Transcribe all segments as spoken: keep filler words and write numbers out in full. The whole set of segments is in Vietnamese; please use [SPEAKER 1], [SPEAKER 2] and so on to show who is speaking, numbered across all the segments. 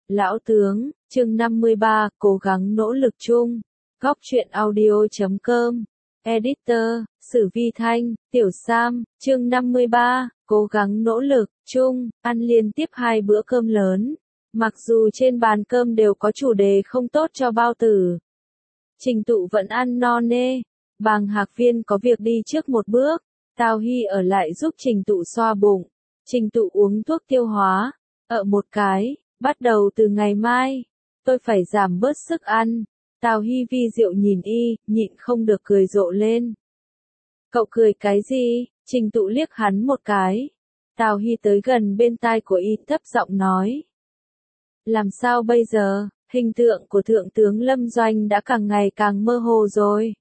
[SPEAKER 1] Lão tướng, chương năm mươi ba, cố gắng nỗ lực chung. Góc truyện audio chấm com. Editor, Sử Vi Thanh, Tiểu Sam, chương năm mươi ba, cố gắng nỗ lực chung, ăn liên tiếp hai bữa cơm lớn. Mặc dù trên bàn cơm đều có chủ đề không tốt cho bao tử. Trình Tụ vẫn ăn no nê. Bàng Hạc Viên có việc đi trước một bước. Tào Hy ở lại giúp Trình Tụ xoa bụng. Trình Tụ uống thuốc tiêu hóa. Ở một cái, bắt đầu từ ngày mai, tôi phải giảm bớt sức ăn. Tào Hy vi diệu nhìn y, nhịn không được cười rộ lên. Cậu cười cái gì? Trình Tụ liếc hắn một cái. Tào Hy tới gần bên tai của y thấp giọng nói. Làm sao bây giờ, hình tượng của Thượng tướng Lâm Doanh đã càng ngày càng mơ hồ rồi.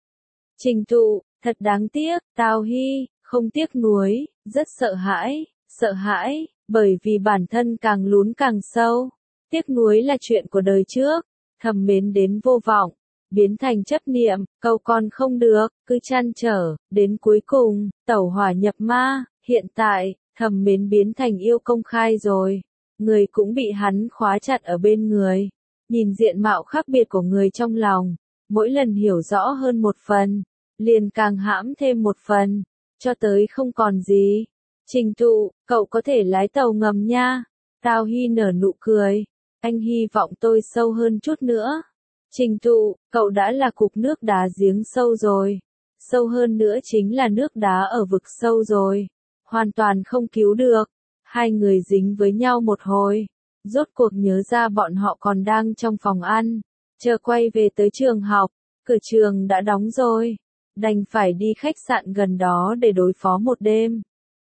[SPEAKER 1] Trình Tụ, thật đáng tiếc. Tào Hy, không tiếc nuối, rất sợ hãi, sợ hãi, bởi vì bản thân càng lún càng sâu. Tiếc nuối là chuyện của đời trước, thầm mến đến vô vọng, biến thành chấp niệm, cầu còn không được, cứ chăn trở, đến cuối cùng, tẩu hỏa nhập ma, hiện tại, thầm mến biến thành yêu công khai rồi. Người cũng bị hắn khóa chặt ở bên người. Nhìn diện mạo khác biệt của người trong lòng, mỗi lần hiểu rõ hơn một phần, liền càng hãm thêm một phần, cho tới không còn gì. Trình Tụ, cậu có thể lái tàu ngầm nha. Tào Hy nở nụ cười. Anh hy vọng tôi sâu hơn chút nữa. Trình Tụ, cậu đã là cục nước đá giếng sâu rồi. Sâu hơn nữa chính là nước đá ở vực sâu rồi. Hoàn toàn không cứu được. Hai người dính với nhau một hồi. Rốt cuộc nhớ ra bọn họ còn đang trong phòng ăn. Chờ quay về tới trường học. Cửa trường đã đóng rồi. Đành phải đi khách sạn gần đó để đối phó một đêm.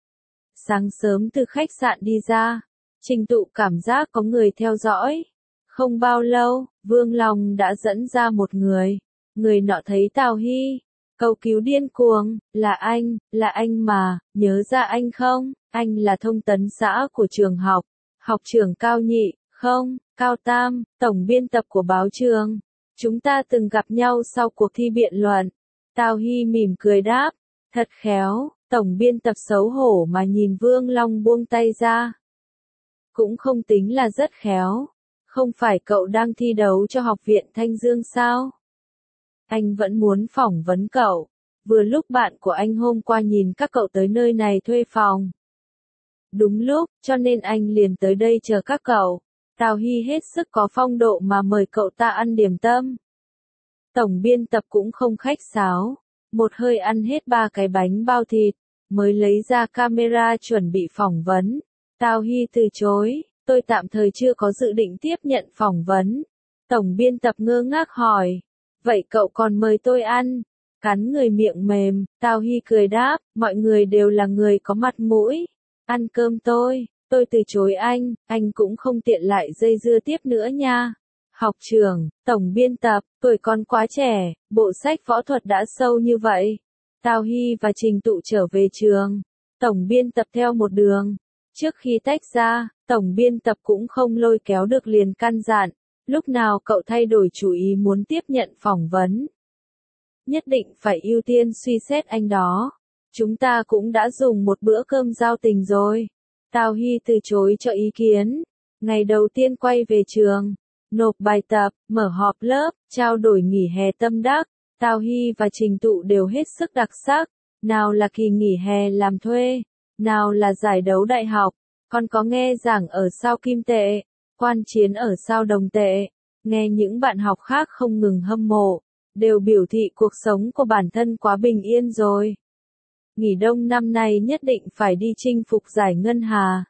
[SPEAKER 1] Sáng sớm từ khách sạn đi ra. Trình Tụ cảm giác có người theo dõi. Không bao lâu, Vương Long đã dẫn ra một người. Người nọ thấy Tào Hy. Cầu cứu điên cuồng, là anh, là anh mà, nhớ ra anh không? Anh là thông tấn xã của trường học. Học trưởng Cao Nhị, không, Cao Tam, tổng biên tập của báo trường. Chúng ta từng gặp nhau sau cuộc thi biện luận. Tào Hy mỉm cười đáp. Thật khéo, tổng biên tập xấu hổ mà nhìn Vương Long buông tay ra. Cũng không tính là rất khéo. Không phải cậu đang thi đấu cho học viện Thanh Dương sao? Anh vẫn muốn phỏng vấn cậu. Vừa lúc bạn của anh hôm qua nhìn các cậu tới nơi này thuê phòng. Đúng lúc, cho nên anh liền tới đây chờ các cậu. Tào Hy hết sức có phong độ mà mời cậu ta ăn điểm tâm. Tổng biên tập cũng không khách sáo. Một hơi ăn hết ba cái bánh bao thịt, mới lấy ra camera chuẩn bị phỏng vấn. Tào Hy từ chối, tôi tạm thời chưa có dự định tiếp nhận phỏng vấn. Tổng biên tập ngơ ngác hỏi, vậy cậu còn mời tôi ăn? Cắn người miệng mềm, Tào Hy cười đáp, mọi người đều là người có mặt mũi. Ăn cơm tôi, tôi từ chối anh, anh cũng không tiện lại dây dưa tiếp nữa nha. Học trưởng, tổng biên tập, tuổi còn quá trẻ, bộ sách võ thuật đã sâu như vậy. Tào Hy và Trình Tụ trở về trường. Tổng biên tập theo một đường. Trước khi tách ra, tổng biên tập cũng không lôi kéo được liền căn dặn. Lúc nào cậu thay đổi chủ ý muốn tiếp nhận phỏng vấn. Nhất định phải ưu tiên suy xét anh đó. Chúng ta cũng đã dùng một bữa cơm giao tình rồi. Tào Hy từ chối cho ý kiến. Ngày đầu tiên quay về trường. Nộp bài tập, mở họp lớp, trao đổi nghỉ hè tâm đắc. Tào Hy và Trình Tụ đều hết sức đặc sắc. Nào là kỳ nghỉ hè làm thuê, nào là giải đấu đại học, còn có nghe giảng ở sao kim tệ, quan chiến ở sao đồng tệ. Nghe những bạn học khác không ngừng hâm mộ, đều biểu thị cuộc sống của bản thân quá bình yên rồi. Nghỉ đông năm nay nhất định phải đi chinh phục giải ngân hà.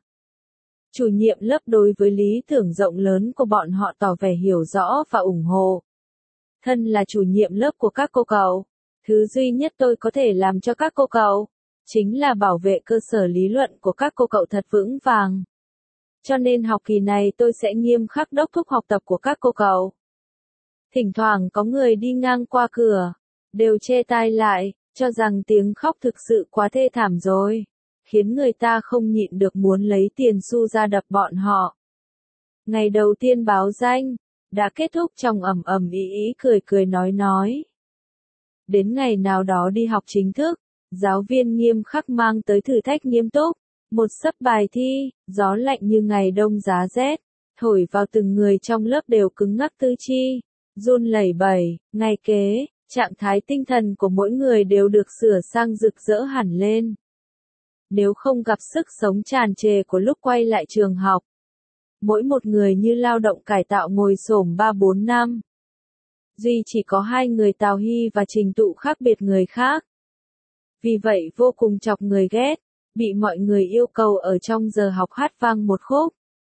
[SPEAKER 1] Chủ nhiệm lớp đối với lý tưởng rộng lớn của bọn họ tỏ vẻ hiểu rõ và ủng hộ. Thân là chủ nhiệm lớp của các cô cậu, thứ duy nhất tôi có thể làm cho các cô cậu, chính là bảo vệ cơ sở lý luận của các cô cậu thật vững vàng. Cho nên học kỳ này tôi sẽ nghiêm khắc đốc thúc học tập của các cô cậu. Thỉnh thoảng có người đi ngang qua cửa, đều che tai lại, cho rằng tiếng khóc thực sự quá thê thảm rồi, khiến người ta không nhịn được muốn lấy tiền xu ra đập bọn họ. Ngày đầu tiên báo danh, đã kết thúc trong ầm ầm ý ý cười cười nói nói. Đến ngày nào đó đi học chính thức, giáo viên nghiêm khắc mang tới thử thách nghiêm túc, một sấp bài thi, gió lạnh như ngày đông giá rét, thổi vào từng người trong lớp đều cứng ngắc tứ chi, run lẩy bẩy, ngay kế, trạng thái tinh thần của mỗi người đều được sửa sang rực rỡ hẳn lên. Nếu không gặp sức sống tràn trề của lúc quay lại trường học, mỗi một người như lao động cải tạo ngồi xổm ba bốn năm. Duy chỉ có hai người Tào Hy và Trình Tụ khác biệt người khác. Vì vậy vô cùng chọc người ghét, bị mọi người yêu cầu ở trong giờ học hát vang một khúc.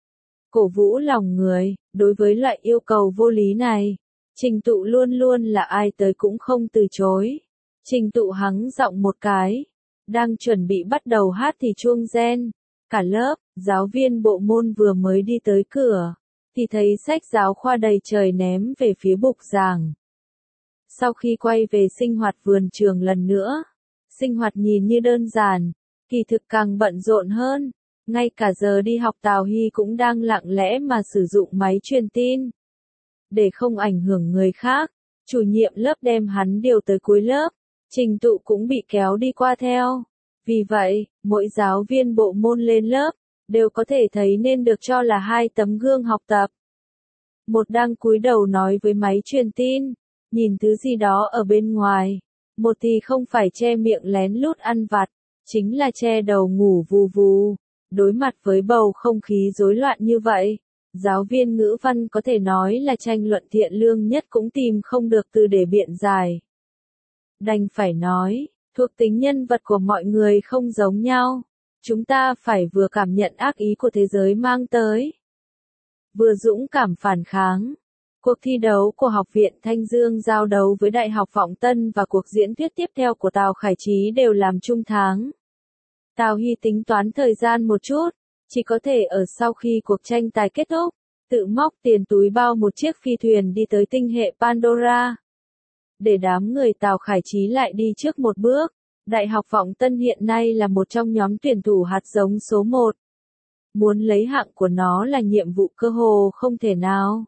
[SPEAKER 1] Cổ vũ lòng người, đối với loại yêu cầu vô lý này, Trình Tụ luôn luôn là ai tới cũng không từ chối. Trình Tụ hắng giọng một cái, đang chuẩn bị bắt đầu hát thì chuông reng. Cả lớp, giáo viên bộ môn vừa mới đi tới cửa, thì thấy sách giáo khoa đầy trời ném về phía bục giảng. Sau khi quay về sinh hoạt vườn trường lần nữa, sinh hoạt nhìn như đơn giản, kỳ thực càng bận rộn hơn. Ngay cả giờ đi học Tào Hy cũng đang lặng lẽ mà sử dụng máy truyền tin. Để không ảnh hưởng người khác, chủ nhiệm lớp đem hắn điều tới cuối lớp, Trình Tụ cũng bị kéo đi qua theo. Vì vậy, mỗi giáo viên bộ môn lên lớp, đều có thể thấy nên được cho là hai tấm gương học tập. Một đang cúi đầu nói với máy truyền tin, nhìn thứ gì đó ở bên ngoài. Một thì không phải che miệng lén lút ăn vặt, chính là che đầu ngủ vù vù. Đối mặt với bầu không khí rối loạn như vậy, giáo viên ngữ văn có thể nói là tranh luận thiện lương nhất cũng tìm không được từ để biện giải. Đành phải nói, thuộc tính nhân vật của mọi người không giống nhau. Chúng ta phải vừa cảm nhận ác ý của thế giới mang tới, vừa dũng cảm phản kháng. Cuộc thi đấu của Học viện Thanh Dương giao đấu với Đại học Vọng Tân và cuộc diễn thuyết tiếp theo của Tào Khải Chí đều làm chung tháng. Tào Hy tính toán thời gian một chút, chỉ có thể ở sau khi cuộc tranh tài kết thúc, tự móc tiền túi bao một chiếc phi thuyền đi tới tinh hệ Pandora. Để đám người Tào Khải Chí lại đi trước một bước, Đại học Vọng Tân hiện nay là một trong nhóm tuyển thủ hạt giống số một. Muốn lấy hạng của nó là nhiệm vụ cơ hồ không thể nào.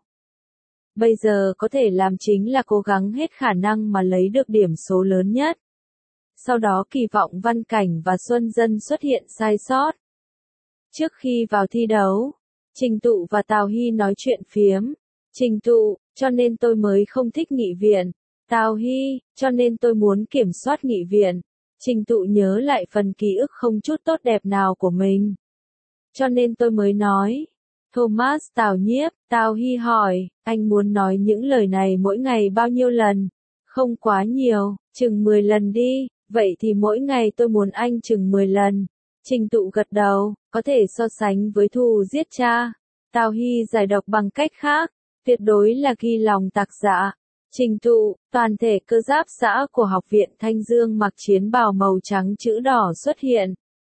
[SPEAKER 1] Bây giờ có thể làm chính là cố gắng hết khả năng mà lấy được điểm số lớn nhất. Sau đó kỳ vọng Văn Cảnh và Xuân Dân xuất hiện sai sót. Trước khi vào thi đấu, Trình Tụ và Tào Hy nói chuyện phiếm. Trình Tụ, cho nên tôi mới không thích nghị viện. Tào Hy, cho nên tôi muốn kiểm soát nghị viện. Trình Tụ nhớ lại phần ký ức không chút tốt đẹp nào của mình. Cho nên tôi mới nói. Thomas Tào Nhiếp, Tào Hy hỏi, anh muốn nói những lời này mỗi ngày bao nhiêu lần? Không quá nhiều, chừng mười lần đi, vậy thì mỗi ngày tôi muốn anh chừng mười lần. Trình Tụ gật đầu, có thể so sánh với thù giết cha. Tào Hy giải độc bằng cách khác, tuyệt đối là ghi lòng tạc dạ. Trình Tụ, toàn thể cơ giáp xã của Học viện Thanh Dương mặc chiến bào màu trắng chữ đỏ xuất hiện.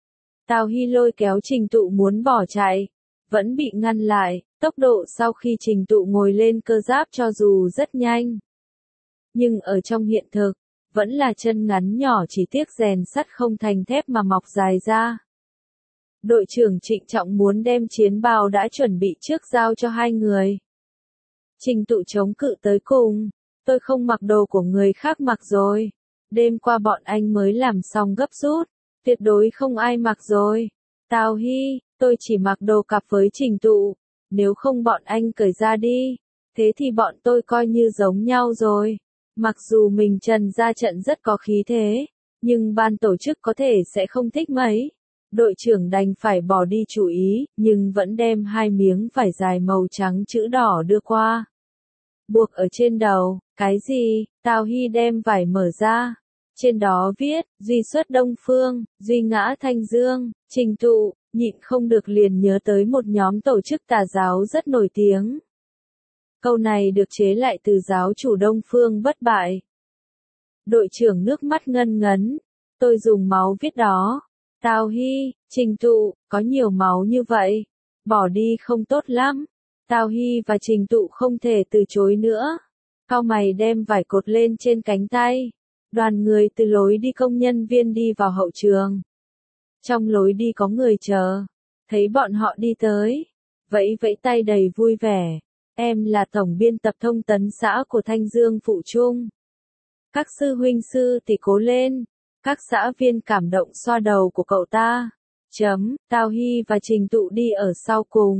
[SPEAKER 1] Tào Hy lôi kéo Trình Tụ muốn bỏ chạy, vẫn bị ngăn lại. Tốc độ sau khi Trình Tụ ngồi lên cơ giáp cho dù rất nhanh, nhưng ở trong hiện thực, vẫn là chân ngắn nhỏ, chỉ tiếc rèn sắt không thành thép mà mọc dài ra. Đội trưởng Trịnh Trọng muốn đem chiến bào đã chuẩn bị trước giao cho hai người. Trình Tụ chống cự tới cùng, tôi không mặc đồ của người khác mặc rồi. Đêm qua bọn anh mới làm xong gấp rút, tuyệt đối không ai mặc rồi. Tào Hy, tôi chỉ mặc đồ cặp với Trình Tụ, nếu không bọn anh cởi ra đi, thế thì bọn tôi coi như giống nhau rồi. Mặc dù mình trần ra trận rất có khí thế, nhưng ban tổ chức có thể sẽ không thích mấy. Đội trưởng đành phải bỏ đi chủ ý, nhưng vẫn đem hai miếng vải dài màu trắng chữ đỏ đưa qua. Buộc ở trên đầu, cái gì? Tào Hy đem vải mở ra. Trên đó viết, duy xuất Đông Phương, duy ngã Thanh Dương. Trình Tụ, nhịn không được liền nhớ tới một nhóm tổ chức tà giáo rất nổi tiếng. Câu này được chế lại từ giáo chủ Đông Phương bất bại. Đội trưởng nước mắt ngân ngấn. Tôi dùng máu viết đó. Tào Hy, Trình Tụ, có nhiều máu như vậy. Bỏ đi không tốt lắm. Tào Hy và Trình Tụ không thể từ chối nữa. Cau mày đem vải cột lên trên cánh tay. Đoàn người từ lối đi công nhân viên đi vào hậu trường. Trong lối đi có người chờ. Thấy bọn họ đi tới, vẫy vẫy tay đầy vui vẻ. Em là tổng biên tập thông tấn xã của Thanh Dương Phụ Trung. Các sư huynh sư thì cố lên. Các xã viên cảm động xoa đầu của cậu ta. Chấm, Tào Hy và Trình Tụ đi ở sau cùng.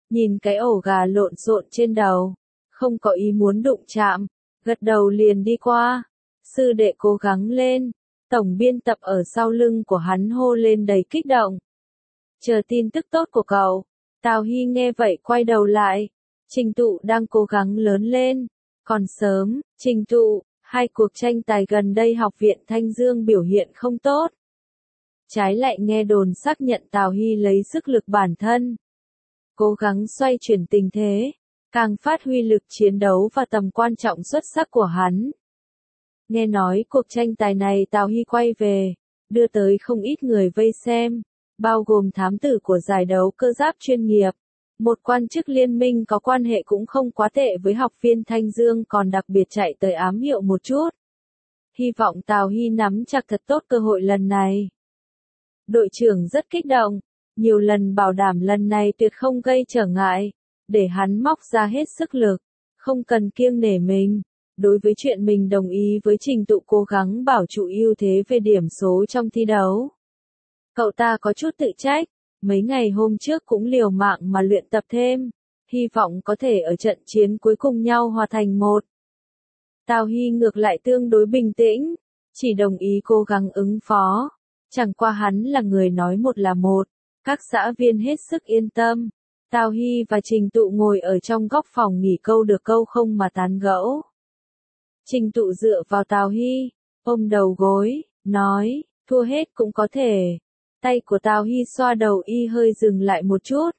[SPEAKER 1] nhìn cái ổ gà lộn xộn trên đầu, không có ý muốn đụng chạm, gật đầu liền đi qua. Sư đệ cố gắng lên, tổng biên tập ở sau lưng của hắn hô lên đầy kích động. Chờ tin tức tốt của cậu. Tào Hy nghe vậy quay đầu lại. Trình Tụ đang cố gắng lớn lên. Còn sớm, Trình Tụ, hai cuộc tranh tài gần đây học viện Thanh Dương biểu hiện không tốt. Trái lại nghe đồn xác nhận Tào Hy lấy sức lực bản thân, cố gắng xoay chuyển tình thế, càng phát huy lực chiến đấu và tầm quan trọng xuất sắc của hắn. Nghe nói cuộc tranh tài này Tào Hy quay về, đưa tới không ít người vây xem, bao gồm thám tử của giải đấu cơ giáp chuyên nghiệp. Một quan chức liên minh có quan hệ cũng không quá tệ với học viên Thanh Dương còn đặc biệt chạy tới ám hiệu một chút. Hy vọng Tào Hy nắm chặt thật tốt cơ hội lần này. Đội trưởng rất kích động, nhiều lần bảo đảm lần này tuyệt không gây trở ngại, để hắn móc ra hết sức lực, không cần kiêng nể mình. Đối với chuyện mình đồng ý với Trình Tụ cố gắng bảo trụ ưu thế về điểm số trong thi đấu, cậu ta có chút tự trách, mấy ngày hôm trước cũng liều mạng mà luyện tập thêm, hy vọng có thể ở trận chiến cuối cùng nhau hòa thành một. Tào Hy ngược lại tương đối bình tĩnh, chỉ đồng ý cố gắng ứng phó, chẳng qua hắn là người nói một là một, các xã viên hết sức yên tâm. Tào Hy và Trình Tụ ngồi ở trong góc phòng nghỉ câu được câu không mà tán gẫu. Trình Tụ dựa vào Tào Hy, ôm đầu gối, nói, thua hết cũng có thể. Tay của Tào Hy xoa đầu y hơi dừng lại một chút.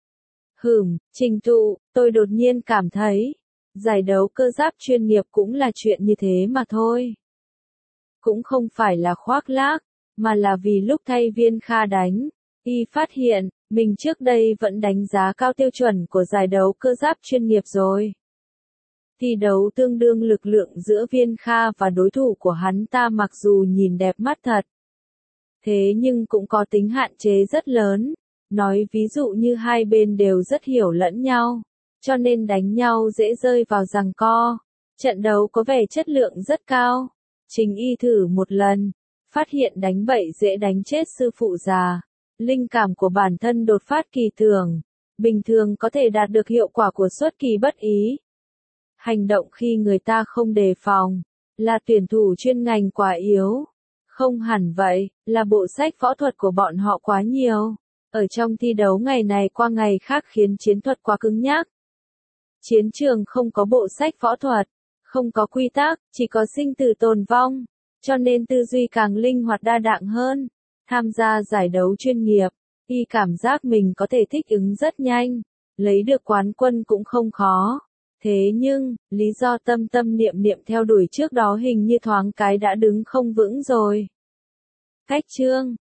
[SPEAKER 1] Hửm, Trình Tụ, tôi đột nhiên cảm thấy, giải đấu cơ giáp chuyên nghiệp cũng là chuyện như thế mà thôi. Cũng không phải là khoác lác, mà là vì lúc thay Viên Kha đánh, y phát hiện, mình trước đây vẫn đánh giá cao tiêu chuẩn của giải đấu cơ giáp chuyên nghiệp rồi. Thi đấu tương đương lực lượng giữa Viên Kha và đối thủ của hắn ta mặc dù nhìn đẹp mắt thật. Thế nhưng cũng có tính hạn chế rất lớn, nói ví dụ như hai bên đều rất hiểu lẫn nhau, cho nên đánh nhau dễ rơi vào giằng co. Trận đấu có vẻ chất lượng rất cao. Trình y thử một lần, phát hiện đánh bậy dễ đánh chết sư phụ già. Linh cảm của bản thân đột phát kỳ tưởng, bình thường có thể đạt được hiệu quả của xuất kỳ bất ý. Hành động khi người ta không đề phòng, là tuyển thủ chuyên ngành quá yếu. Không hẳn vậy, là bộ sách võ thuật của bọn họ quá nhiều. Ở trong thi đấu ngày này qua ngày khác khiến chiến thuật quá cứng nhắc. Chiến trường không có bộ sách võ thuật, không có quy tắc, chỉ có sinh tử tồn vong, cho nên tư duy càng linh hoạt đa dạng hơn. Tham gia giải đấu chuyên nghiệp, y cảm giác mình có thể thích ứng rất nhanh, lấy được quán quân cũng không khó. Thế nhưng, lý do tâm tâm niệm niệm theo đuổi trước đó hình như thoáng cái đã đứng không vững rồi. Cách chương